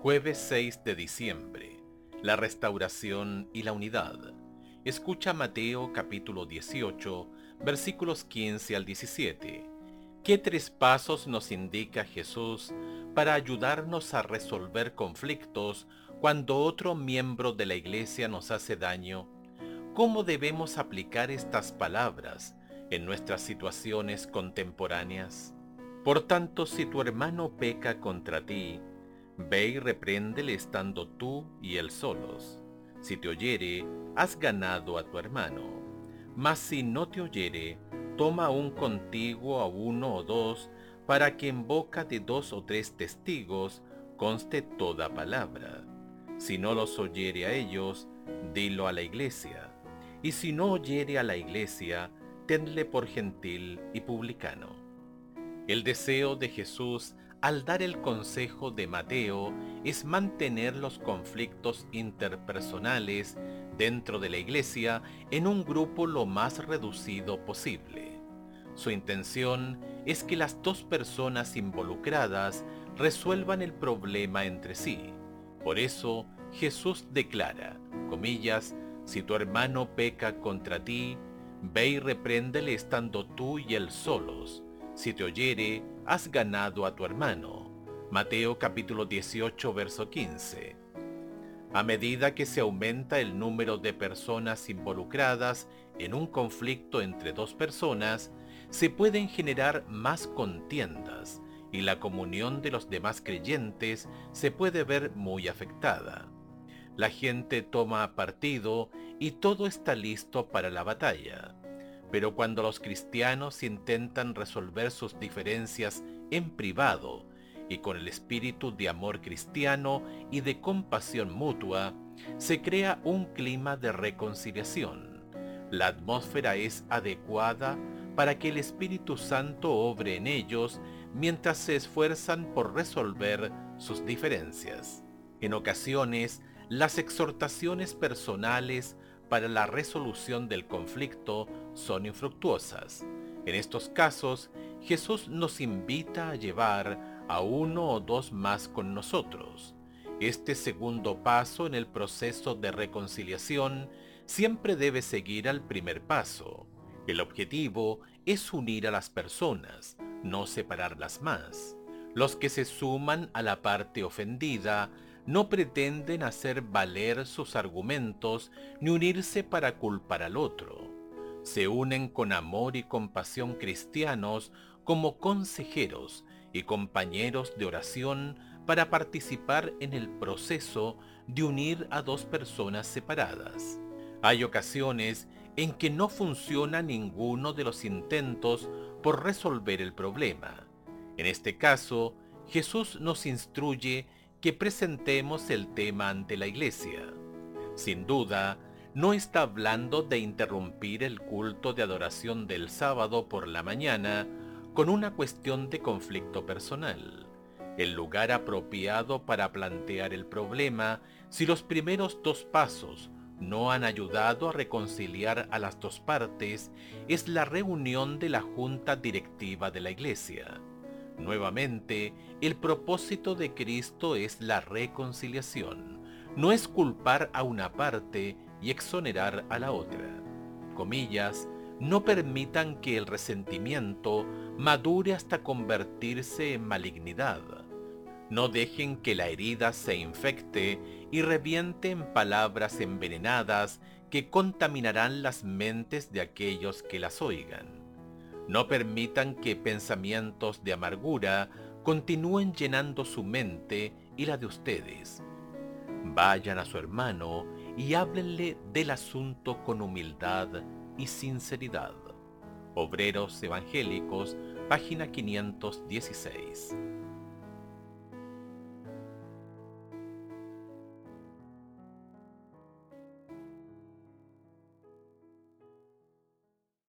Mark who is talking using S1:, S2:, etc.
S1: Jueves 6 de diciembre. La restauración y la unidad. Escucha Mateo capítulo 18, versículos 15 al 17. ¿Qué tres pasos nos indica Jesús para ayudarnos a resolver conflictos cuando otro miembro de la iglesia nos hace daño? ¿Cómo debemos aplicar estas palabras en nuestras situaciones contemporáneas? Por tanto, si tu hermano peca contra ti, ve y repréndele estando tú y él solos. Si te oyere, has ganado a tu hermano. Mas si no te oyere, toma aún contigo a uno o dos, para que en boca de dos o tres testigos conste toda palabra. Si no los oyere a ellos, dilo a la iglesia. Y si no oyere a la iglesia, tenle por gentil y publicano. El deseo de Jesús al dar el consejo de Mateo es mantener los conflictos interpersonales dentro de la iglesia en un grupo lo más reducido posible. Su intención es que las dos personas involucradas resuelvan el problema entre sí. Por eso Jesús declara, comillas, si tu hermano peca contra ti, ve y repréndele estando tú y él solos. Si te oyere, has ganado a tu hermano. Mateo capítulo 18, verso 15. A medida que se aumenta el número de personas involucradas en un conflicto entre dos personas, se pueden generar más contiendas y la comunión de los demás creyentes se puede ver muy afectada. La gente toma partido y todo está listo para la batalla. Pero cuando los cristianos intentan resolver sus diferencias en privado y con el espíritu de amor cristiano y de compasión mutua, se crea un clima de reconciliación. La atmósfera es adecuada para que el Espíritu Santo obre en ellos mientras se esfuerzan por resolver sus diferencias. En ocasiones, las exhortaciones personales para la resolución del conflicto son infructuosas. En estos casos, Jesús nos invita a llevar a uno o dos más con nosotros. Este segundo paso en el proceso de reconciliación siempre debe seguir al primer paso. El objetivo es unir a las personas, no separarlas más. Los que se suman a la parte ofendida no pretenden hacer valer sus argumentos ni unirse para culpar al otro. Se unen con amor y compasión cristianos como consejeros y compañeros de oración para participar en el proceso de unir a dos personas separadas. Hay ocasiones en que no funciona ninguno de los intentos por resolver el problema. En este caso, Jesús nos instruye que presentemos el tema ante la iglesia. Sin duda, no está hablando de interrumpir el culto de adoración del sábado por la mañana con una cuestión de conflicto personal. El lugar apropiado para plantear el problema, si los primeros dos pasos no han ayudado a reconciliar a las dos partes, es la reunión de la junta directiva de la iglesia. Nuevamente, el propósito de Cristo es la reconciliación, no es culpar a una parte y exonerar a la otra. Comillas, no permitan que el resentimiento madure hasta convertirse en malignidad. No dejen que la herida se infecte y reviente en palabras envenenadas que contaminarán las mentes de aquellos que las oigan. No permitan que pensamientos de amargura continúen llenando su mente y la de ustedes. Vayan a su hermano y háblenle del asunto con humildad y sinceridad. Obreros Evangélicos, página 516.